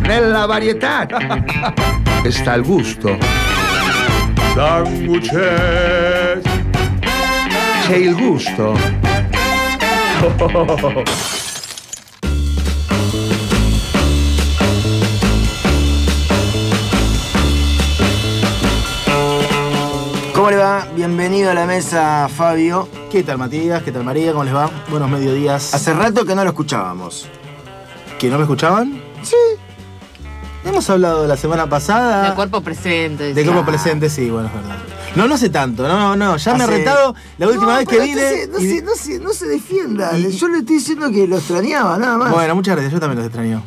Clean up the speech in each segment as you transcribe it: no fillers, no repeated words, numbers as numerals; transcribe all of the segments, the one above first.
Nella varietà sta il gusto. Sándwiches. C'è il gusto. ¿Cómo le va? Bienvenido a la mesa, Fabio. ¿Qué tal, Matías? ¿Qué tal, María? ¿Cómo les va? Buenos mediodías. Hace rato que no lo escuchábamos. ¿Que no me escuchaban? Sí. Hemos hablado la semana pasada. De cuerpo presente. De cuerpo presente, sí, bueno, es verdad. No hace tanto, no. Ya me he retado la última vez que vine. No se defienda. Yo le estoy diciendo que lo extrañaba, nada más. Bueno, muchas gracias, yo también los extraño.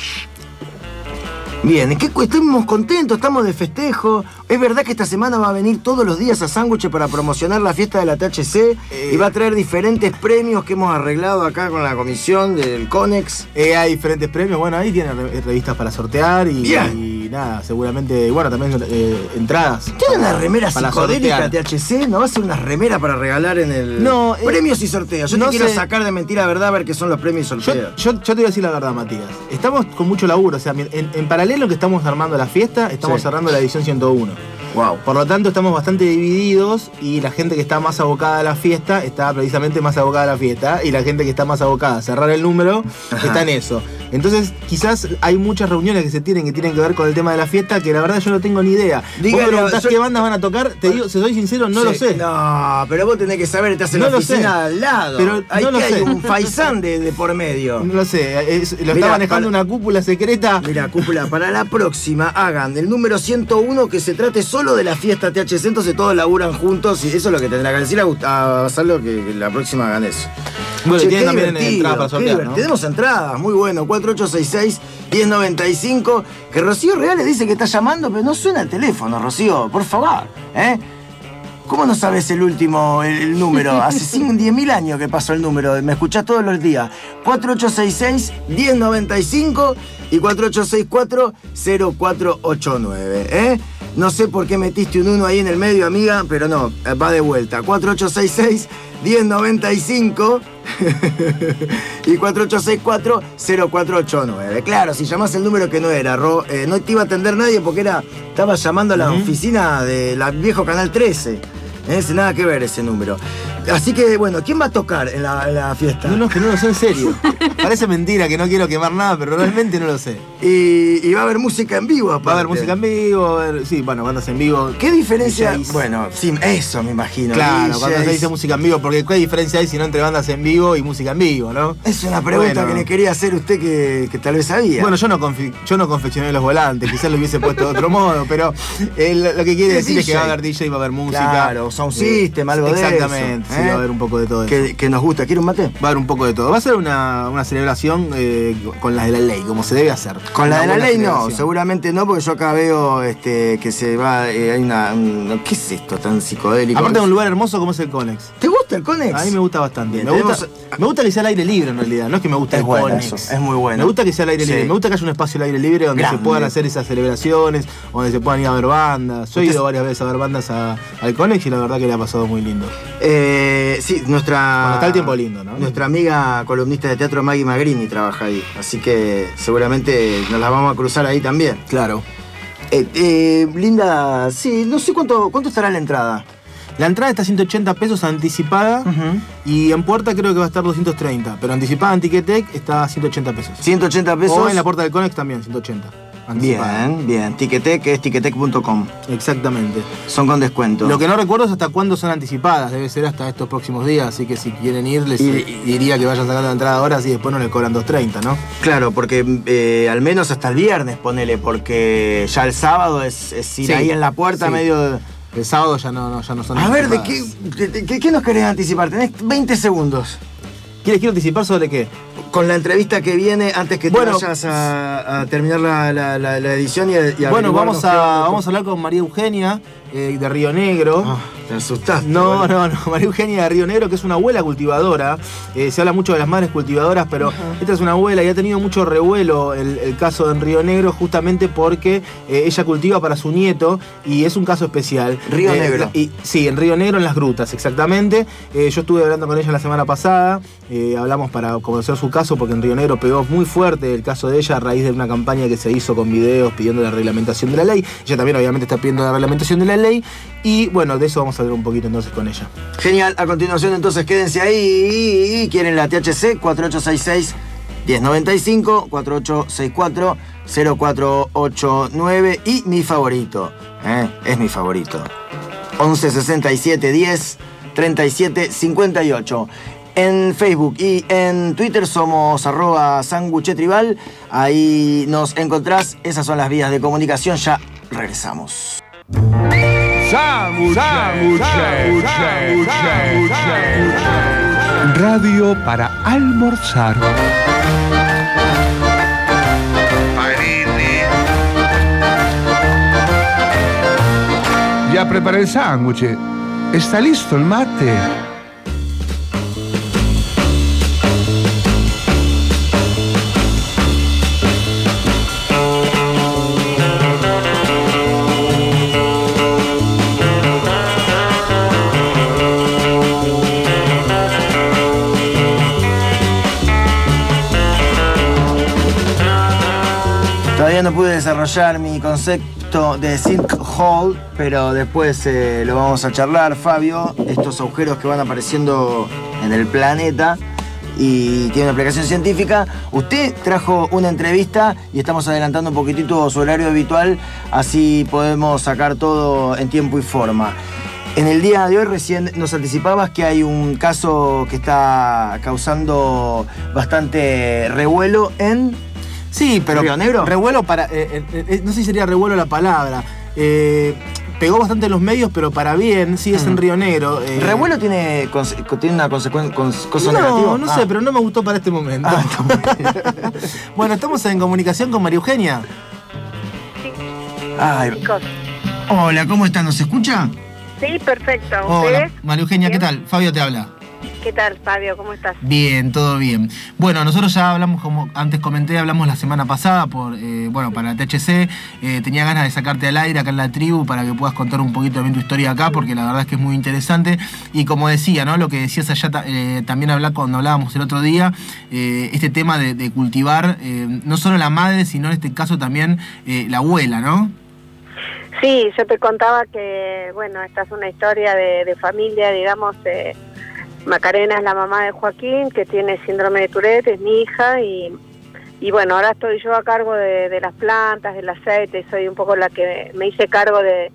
Bien, estamos contentos, estamos de festejo. Es verdad que esta semana va a venir todos los días a Sándwiches para promocionar la fiesta de la THC y va a traer diferentes premios que hemos arreglado acá con la comisión del CONEX. Hay diferentes premios, bueno, ahí tienen revistas para sortear y nada, seguramente, bueno, también entradas. ¿Tiene una remera para psicodélica THC? ¿No va a ser una remera para regalar en el premios y sorteos? Yo no quiero sacar de mentira verdad a ver qué son los premios y sorteos. Yo te voy a decir la verdad, Matías. Estamos con mucho laburo, o sea, en paralelo que estamos armando la fiesta, estamos cerrando la edición 101. Wow. Por lo tanto, estamos bastante divididos y la gente que está más abocada a la fiesta está precisamente más abocada a la fiesta y la gente que está más abocada a cerrar el número está en eso. Entonces, quizás hay muchas reuniones que tienen que ver con el tema de la fiesta que la verdad yo no tengo ni idea. Vos me preguntás qué bandas van a tocar, te digo, si soy sincero, no lo sé. No, pero vos tenés que saber, estás en la oficina al lado. Pero hay un faisán de por medio. No lo sé, está manejando una cúpula secreta. Mira, cúpula, para la próxima hagan el número 101 que se trate solo de la fiesta THC, entonces todos laburan juntos y eso es lo que tendrá que decir a Gonzalo, que la próxima hagan eso. Bueno, tienen también entradas para sortear, ¿no? Tenemos entradas, muy bueno, 4866-1095, que Rocío Reales dice que está llamando, pero no suena el teléfono, Rocío, por favor, ¿eh? ¿Cómo no sabes el número? Hace 10.000 años que pasó el número, me escuchás todos los días. 4866-1095 y 4864-0489, ¿eh? No sé por qué metiste un 1 ahí en el medio, amiga, pero no, va de vuelta. 4866-1095 y 4864-0489. Claro, si llamás el número que no era, no te iba a atender nadie porque estaba llamando a la oficina del viejo Canal 13. Nada que ver ese número. Así que, bueno, ¿quién va a tocar en la fiesta? No, que no lo sé en serio. Parece mentira que no quiero quemar nada, pero realmente no lo sé. Y va a haber música en vivo, aparte. Va a haber música en vivo, bandas en vivo. ¿Qué diferencia? DJs. Bueno, sí, eso me imagino. Claro, DJs. cuando se dice música en vivo, porque ¿qué diferencia hay si no entre bandas en vivo y música en vivo, no? Es una pregunta que le quería hacer a usted que tal vez sabía. Bueno, yo no confeccioné los volantes, quizás lo hubiese puesto de otro modo, pero lo que quiere decir es que va a haber DJ, va a haber música. Claro, sound system, algo de eso. Exactamente, sí, va a haber un poco de todo eso. Que nos gusta. ¿Quiere un mate? Va a haber un poco de todo. Va a ser una celebración con las de la ley, como se debe hacer. Con la de la ley no, seguramente no, porque yo acá veo que se va. Hay ¿qué es esto tan psicodélico? Aparte de un lugar hermoso como es el Conex. ¿Te gusta el Conex? A mí me gusta bastante. Bien, me gusta que sea al aire libre en realidad, no es que me gusta el Conex. Eso, es muy bueno. Me gusta que sea al aire libre, me gusta que haya un espacio al aire libre donde se puedan hacer esas celebraciones, donde se puedan ir a ver bandas. Yo he ido varias veces a ver bandas al Conex y la verdad que le ha pasado muy lindo. Sí, cuando está el tiempo lindo, ¿no? Nuestra amiga columnista de teatro Maggie Magrini trabaja ahí, así que seguramente nos la vamos a cruzar ahí también. Claro. Linda, sí, no sé cuánto estará la entrada. La entrada está 180 pesos anticipada y en puerta creo que va a estar 230, pero anticipada en Ticketek está a 180 pesos. 180 pesos. O en la puerta del Conex también, 180. Anticipada. Bien. Ticketek es ticketek.com. Exactamente. Son con descuento. Lo que no recuerdo es hasta cuándo son anticipadas, debe ser hasta estos próximos días, así que si quieren ir les diría que vayan sacando la entrada ahora, así después no les cobran 230, ¿no? Claro, porque al menos hasta el viernes, ponele, porque ya el sábado es ir ahí en la puerta medio... El sábado ya no son. A ver, ¿de qué nos querés anticipar? Tenés 20 segundos. ¿Quiero anticipar sobre qué? Con la entrevista que viene, antes que te vayas a terminar la edición y a bueno, vamos a hablar con María Eugenia de Río Negro. Te asustaste. No, María Eugenia de Río Negro, que es una abuela cultivadora. Se habla mucho de las madres cultivadoras, pero esta es una abuela y ha tenido mucho revuelo el caso en Río Negro, justamente porque ella cultiva para su nieto y es un caso especial. Río Negro. Sí, en Río Negro, en Las Grutas, exactamente. Yo estuve hablando con ella la semana pasada, hablamos para conocer su caso, porque en Río Negro pegó muy fuerte el caso de ella a raíz de una campaña que se hizo con videos pidiendo la reglamentación de la ley. Ella también obviamente está pidiendo la reglamentación de la ley y bueno, de eso vamos a hablar un poquito entonces con ella. Genial, a continuación entonces quédense ahí. ¿Quieren la THC? 4866-1095, 4864-0489 y mi favorito, es mi favorito, 1167-10-3758. En Facebook y en Twitter somos @sanguchetribal. Ahí nos encontrás. Esas son las vías de comunicación. Ya regresamos. Radio para almorzar. Ya preparé el sándwich. ¿Está listo el mate? Todavía no pude desarrollar mi concepto de sinkhole, pero después lo vamos a charlar, Fabio. Estos agujeros que van apareciendo en el planeta y tiene una aplicación científica. Usted trajo una entrevista y estamos adelantando un poquitito su horario habitual, así podemos sacar todo en tiempo y forma. En el día de hoy recién nos anticipabas que hay un caso que está causando bastante revuelo en... Sí, pero ¿Río Negro? Revuelo para... no sé si sería revuelo la palabra. Pegó bastante en los medios, pero para bien, sí es en Río Negro. ¿Revuelo tiene una cosa negativa? No sé, pero no me gustó para este momento. Bueno, estamos en comunicación con María Eugenia. Sí. Ay. Chicos. Hola, ¿cómo está? ¿Nos escucha? Sí, perfecto. Hola, ¿Ustedes? María Eugenia, ¿qué ¿Bien? tal? Fabio te habla. ¿Qué tal, Fabio? ¿Cómo estás? Bien, todo bien. Bueno, nosotros ya hablamos, como antes comenté, hablamos la semana pasada para la THC. Tenía ganas de sacarte al aire acá en la tribu para que puedas contar un poquito también tu historia acá, porque la verdad es que es muy interesante. Y como decía, ¿no? Lo que decías allá también cuando hablábamos el otro día, este tema de cultivar no solo la madre, sino en este caso también la abuela, ¿no? Sí, yo te contaba que, bueno, esta es una historia de familia, digamos. Macarena es la mamá de Joaquín, que tiene síndrome de Tourette, es mi hija, y bueno, ahora estoy yo a cargo de las plantas, del aceite, soy un poco la que me hice cargo de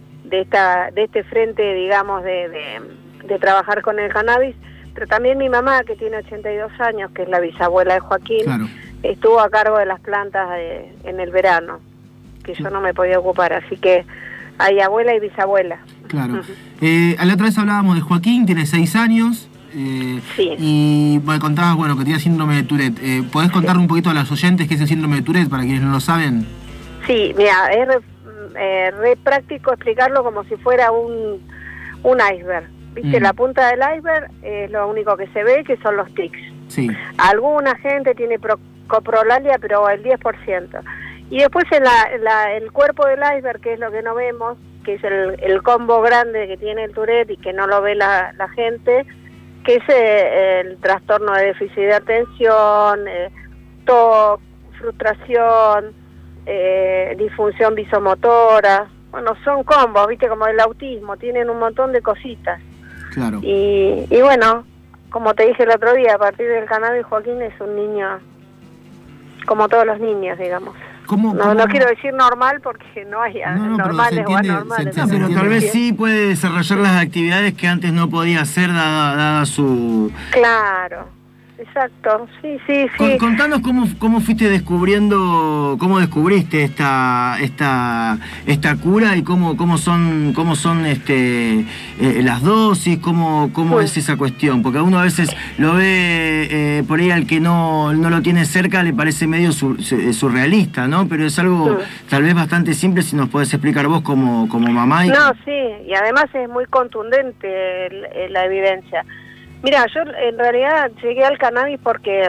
este frente, digamos, de trabajar con el cannabis, pero también mi mamá, que tiene 82 años, que es la bisabuela de Joaquín, Claro. estuvo a cargo de las plantas en el verano, que yo no me podía ocupar, así que hay abuela y bisabuela. Claro. A la otra vez hablábamos de Joaquín, tiene 6 años. Sí. Y contabas, que tiene síndrome de Tourette. ¿Podés contar un poquito a los oyentes qué es el síndrome de Tourette, para quienes no lo saben? Sí, mira, es re práctico explicarlo como si fuera un iceberg. ¿Viste? La punta del iceberg es lo único que se ve, que son los tics. Sí. Alguna gente tiene coprolalia, pero el 10%. Y después el cuerpo del iceberg, que es lo que no vemos, que es el combo grande que tiene el Tourette y que no lo ve la gente, que es el trastorno de déficit de atención, TOC, frustración, disfunción visomotora. Bueno, son combos, viste, como el autismo, tienen un montón de cositas. Claro. Y bueno, como te dije el otro día, a partir del cannabis, Joaquín es un niño como todos los niños, digamos. No quiero decir normal porque no hay normales o anormales. Pero tal vez sí puede desarrollar las actividades que antes no podía hacer dada su... Claro, exacto, sí. Contanos cómo fuiste descubriendo, cómo descubriste esta cura y cómo son las dosis, cómo es esa cuestión, porque uno a veces lo ve por ahí, al que no lo tiene cerca le parece medio surrealista, ¿no? Pero es algo tal vez bastante simple, si nos podés explicar vos como mamá. No, sí, y además es muy contundente la evidencia. Mira, yo en realidad llegué al cannabis porque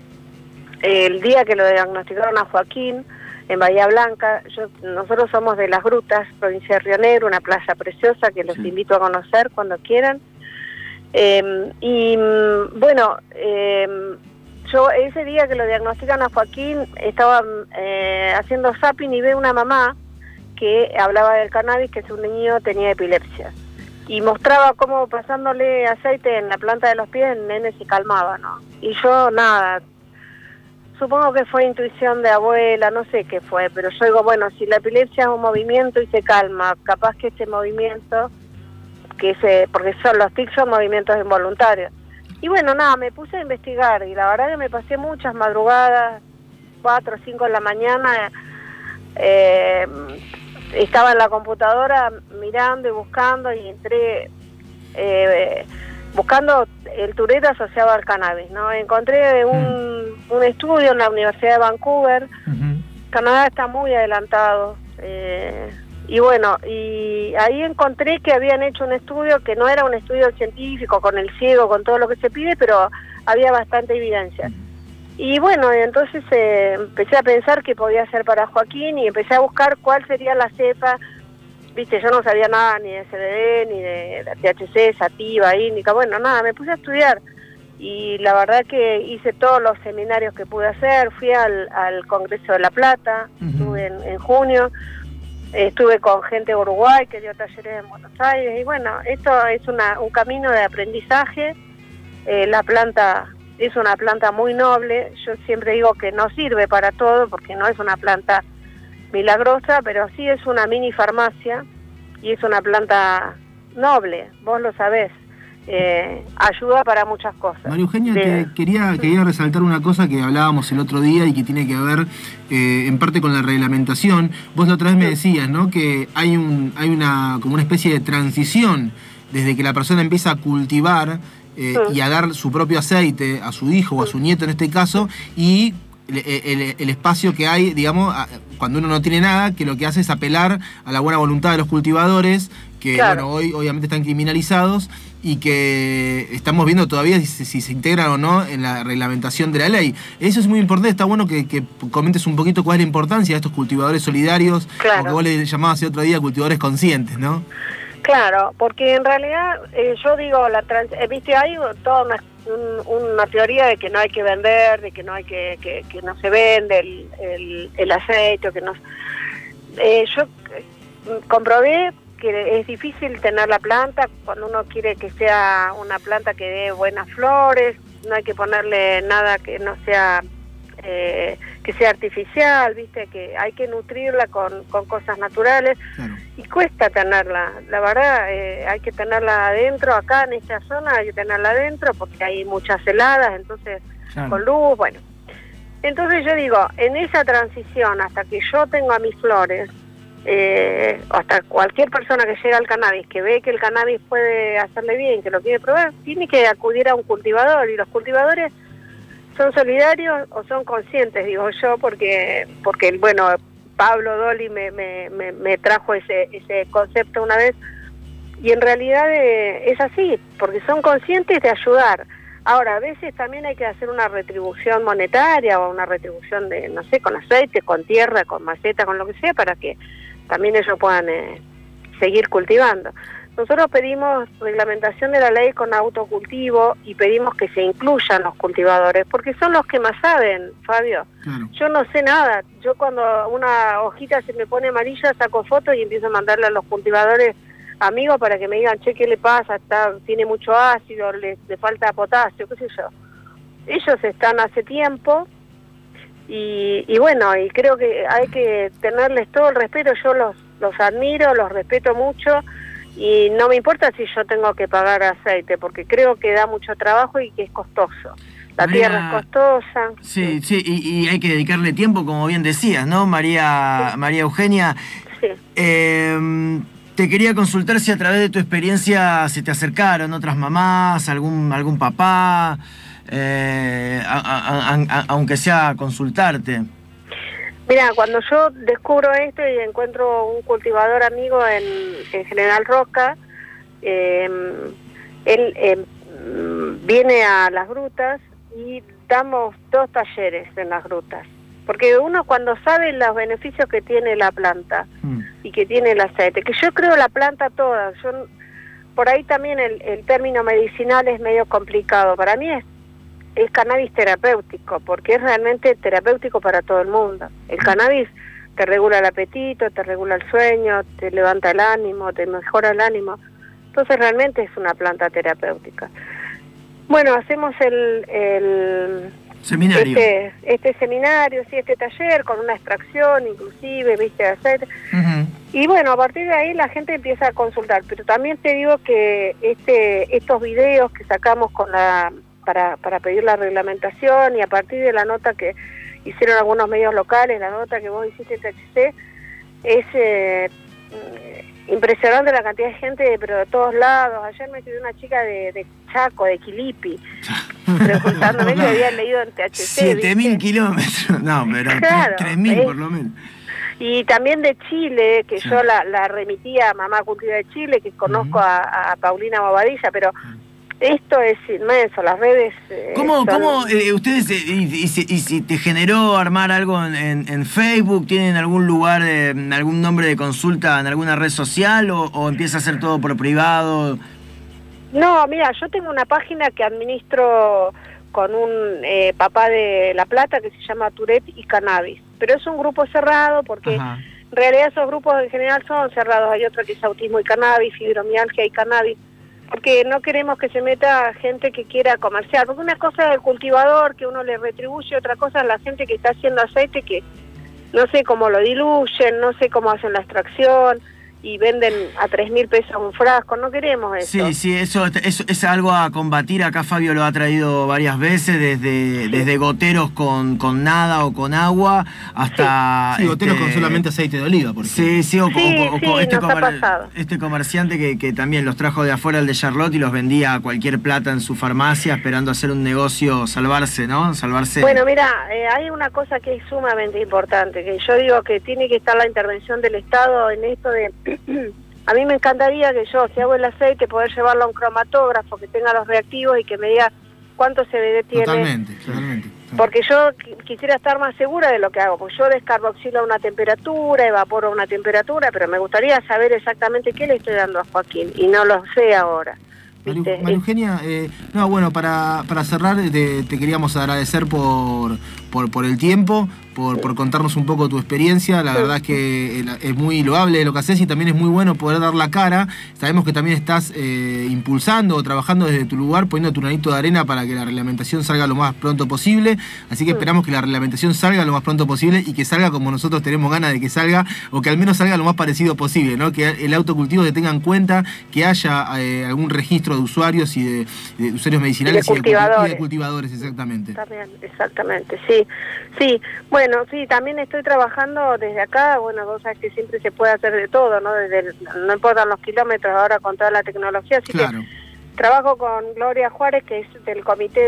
el día que lo diagnosticaron a Joaquín en Bahía Blanca, nosotros somos de Las Grutas, provincia de Río Negro, una playa preciosa que los invito a conocer cuando quieran. yo ese día que lo diagnostican a Joaquín, estaba haciendo zapping y veo una mamá que hablaba del cannabis, que su niño tenía epilepsia. Y mostraba cómo pasándole aceite en la planta de los pies, el nene se calmaba, ¿no? Y yo, nada, supongo que fue intuición de abuela, no sé qué fue, pero yo digo, bueno, si la epilepsia es un movimiento y se calma, capaz que este movimiento, porque los tics son movimientos involuntarios. Y bueno, nada, me puse a investigar y la verdad que me pasé muchas madrugadas, 4 o 5 de la mañana, estaba en la computadora mirando y buscando y entré buscando el Tourette asociado al cannabis, ¿no? Encontré un estudio en la Universidad de Vancouver. Canadá está muy adelantado, y bueno, y ahí encontré que habían hecho un estudio que no era un estudio científico con el ciego, con todo lo que se pide, pero había bastante evidencia. Y bueno, entonces empecé a pensar que podía ser para Joaquín y empecé a buscar cuál sería la cepa. Viste, yo no sabía nada ni de CBD, ni de THC, sativa, índica, bueno, nada, me puse a estudiar. Y la verdad que hice todos los seminarios que pude hacer, fui al Congreso de La Plata, estuve en junio, estuve con gente de Uruguay que dio talleres en Buenos Aires, y bueno, esto es un camino de aprendizaje. La planta es una planta muy noble, yo siempre digo que no sirve para todo porque no es una planta milagrosa, pero sí es una mini farmacia y es una planta noble, vos lo sabés. Ayuda para muchas cosas. María Eugenia, te quería resaltar una cosa que hablábamos el otro día y que tiene que ver en parte con la reglamentación. Vos la otra vez me decías, ¿no?, que hay como una especie de transición desde que la persona empieza a cultivar y a dar su propio aceite a su hijo o a su nieto en este caso, y el espacio que hay, digamos, cuando uno no tiene nada, que lo que hace es apelar a la buena voluntad de los cultivadores, que claro, bueno, hoy obviamente están criminalizados y que estamos viendo todavía si se integran o no en la reglamentación de la ley. Eso es muy importante, está bueno que comentes un poquito cuál es la importancia de estos cultivadores solidarios, claro, o que vos le llamabas el otro día cultivadores conscientes, ¿no? Claro, porque en realidad yo digo, viste, hay toda una teoría de que no hay que vender, de que no hay que no se vende el aceite, que no. Yo comprobé que es difícil tener la planta cuando uno quiere que sea una planta que dé buenas flores, no hay que ponerle nada que no sea que sea artificial, viste, que hay que nutrirla con cosas naturales. Claro. Y cuesta tenerla, la verdad, hay que tenerla adentro, acá en esta zona hay que tenerla adentro porque hay muchas heladas, entonces claro, con luz, bueno. Entonces yo digo, en esa transición, hasta que yo tenga mis flores, hasta cualquier persona que llega al cannabis, que ve que el cannabis puede hacerle bien, que lo quiere probar, tiene que acudir a un cultivador, y los cultivadores son solidarios o son conscientes, digo yo, porque bueno, Pablo Dolly me trajo ese concepto una vez, y en realidad es así, porque son conscientes de ayudar. Ahora, a veces también hay que hacer una retribución monetaria o una retribución de, no sé, con aceite, con tierra, con maceta, con lo que sea, para que también ellos puedan seguir cultivando. Nosotros pedimos reglamentación de la ley con autocultivo y pedimos que se incluyan los cultivadores, porque son los que más saben, Fabio. Claro. Yo no sé nada. Yo cuando una hojita se me pone amarilla, saco fotos y empiezo a mandarle a los cultivadores amigos para que me digan, che, ¿qué le pasa? Tiene mucho ácido, le falta potasio, qué sé yo. Ellos están hace tiempo y bueno, y creo que hay que tenerles todo el respeto. Yo los admiro, los respeto mucho. Y no me importa si yo tengo que pagar aceite, porque creo que da mucho trabajo y que es costoso. La tierra es costosa. Sí, sí, y hay que dedicarle tiempo, como bien decías, ¿no, María Eugenia? Sí. Te quería consultar si a través de tu experiencia se te acercaron otras mamás, algún papá, aunque sea a consultarte. Mira, cuando yo descubro esto y encuentro un cultivador amigo en General Roca, él viene a las grutas y damos 2 talleres en las grutas. Porque uno cuando sabe los beneficios que tiene la planta y que tiene el aceite, que yo creo la planta toda, por ahí también el término medicinal es medio complicado. Para mí es cannabis terapéutico, porque es realmente terapéutico para todo el mundo. El cannabis te regula el apetito, te regula el sueño, te levanta el ánimo, te mejora el ánimo. Entonces realmente es una planta terapéutica. Bueno, hacemos el seminario. Este seminario, sí, este taller con una extracción inclusive, viste, de aceite. Y bueno, a partir de ahí la gente empieza a consultar, pero también te digo que estos videos que sacamos para pedir la reglamentación, y a partir de la nota que hicieron algunos medios locales, la nota que vos hiciste en THC, es impresionante la cantidad de gente, pero de todos lados. Ayer me escribió una chica de Chaco, de Quilipi, preguntándome que había leído en THC. 7.000 kilómetros, no, pero claro, 3.000 por lo menos. Y también de Chile, que yo la remití a Mamá Cultiva de Chile, que conozco a Paulina Bobadilla, pero esto es inmenso, las redes... ¿Cómo ustedes, y si te generó armar algo en Facebook, tienen algún lugar, algún nombre de consulta en alguna red social, o empieza a ser todo por privado? No, mira, yo tengo una página que administro con un papá de La Plata que se llama Tourette y Cannabis, pero es un grupo cerrado porque en realidad esos grupos en general son cerrados. Hay otro que es autismo y cannabis, fibromialgia y cannabis, porque no queremos que se meta gente que quiera comerciar, porque una cosa es el cultivador que uno le retribuye, otra cosa es la gente que está haciendo aceite, que no sé cómo lo diluyen, no sé cómo hacen la extracción y venden a 3.000 pesos un frasco. No queremos eso. Sí, eso es algo a combatir. Acá Fabio lo ha traído varias veces, desde goteros con nada o con agua hasta... Sí, goteros con solamente aceite de oliva, por ejemplo. O este comerciante que también los trajo de afuera, el de Charlotte, y los vendía a cualquier plata en su farmacia, esperando hacer un negocio, salvarse, ¿no? Bueno, mira, hay una cosa que es sumamente importante, que yo digo que tiene que estar la intervención del Estado en esto de... A mí me encantaría que yo, si hago el aceite, poder llevarlo a un cromatógrafo que tenga los reactivos y que me diga cuánto CBD tiene. Totalmente. Porque yo quisiera estar más segura de lo que hago, porque yo descarboxilo a una temperatura, evaporo a una temperatura, pero me gustaría saber exactamente qué le estoy dando a Joaquín, y no lo sé ahora. María Eugenia, para cerrar, te queríamos agradecer por el tiempo, por contarnos un poco tu experiencia. La verdad es que es muy loable lo que haces, y también es muy bueno poder dar la cara. Sabemos que también estás impulsando o trabajando desde tu lugar, poniendo tu granito de arena para que la reglamentación salga lo más pronto posible. Así que esperamos que la reglamentación salga lo más pronto posible, y que salga como nosotros tenemos ganas de que salga, o que al menos salga lo más parecido posible, ¿no? Que el autocultivo se tenga en cuenta, que haya algún registro de usuarios y de usuarios medicinales y de cultivadores, exactamente. También, exactamente, sí. Bueno, sí, también estoy trabajando desde acá. Bueno, vos sabés que siempre se puede hacer de todo, ¿no? No importan los kilómetros ahora con toda la tecnología, así que trabajo con Gloria Juárez, que es del comité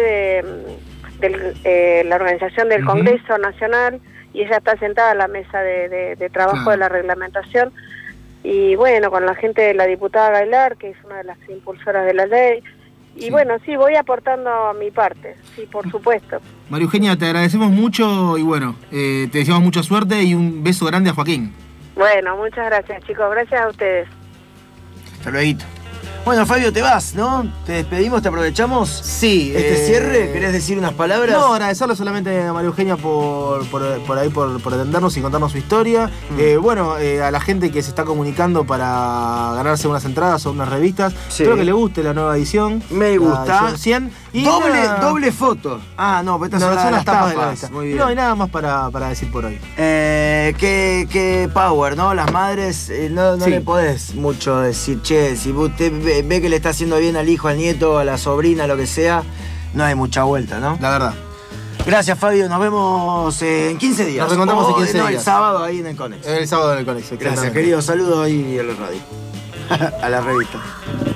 de la organización del Congreso Nacional, y ella está sentada en la mesa de trabajo de la reglamentación. Y bueno, con la gente de la diputada Gailar, que es una de las impulsoras de la ley. Y bueno, sí, voy aportando mi parte, sí, por supuesto. María Eugenia, te agradecemos mucho, y bueno, te deseamos mucha suerte, y un beso grande a Joaquín. Bueno, muchas gracias, chicos, gracias a ustedes. Hasta luego. Bueno, Fabio, te vas, ¿no? ¿Te despedimos? ¿Te aprovechamos? Sí. ¿Este cierre? ¿Querés decir unas palabras? No, agradecerle solamente a María Eugenia por atendernos y contarnos su historia. Bueno, a la gente que se está comunicando para ganarse unas entradas o unas revistas. Sí. Espero que le guste la nueva edición. Me gusta. Edición 100. Y doble foto. Ah, no, pero estas son las tapas. Muy bien. No hay nada más para decir por hoy. Que power, ¿no? Las madres, no le podés mucho decir, che, si usted ve que le está haciendo bien al hijo, al nieto, a la sobrina, lo que sea, no hay mucha vuelta, ¿no? La verdad. Gracias, Fabio. Nos vemos en 15 días. Nos reencontramos en 15 días. El sábado ahí en el Conex. El sábado en el Conex. Gracias, querido. Saludos ahí a la radio. A la revista.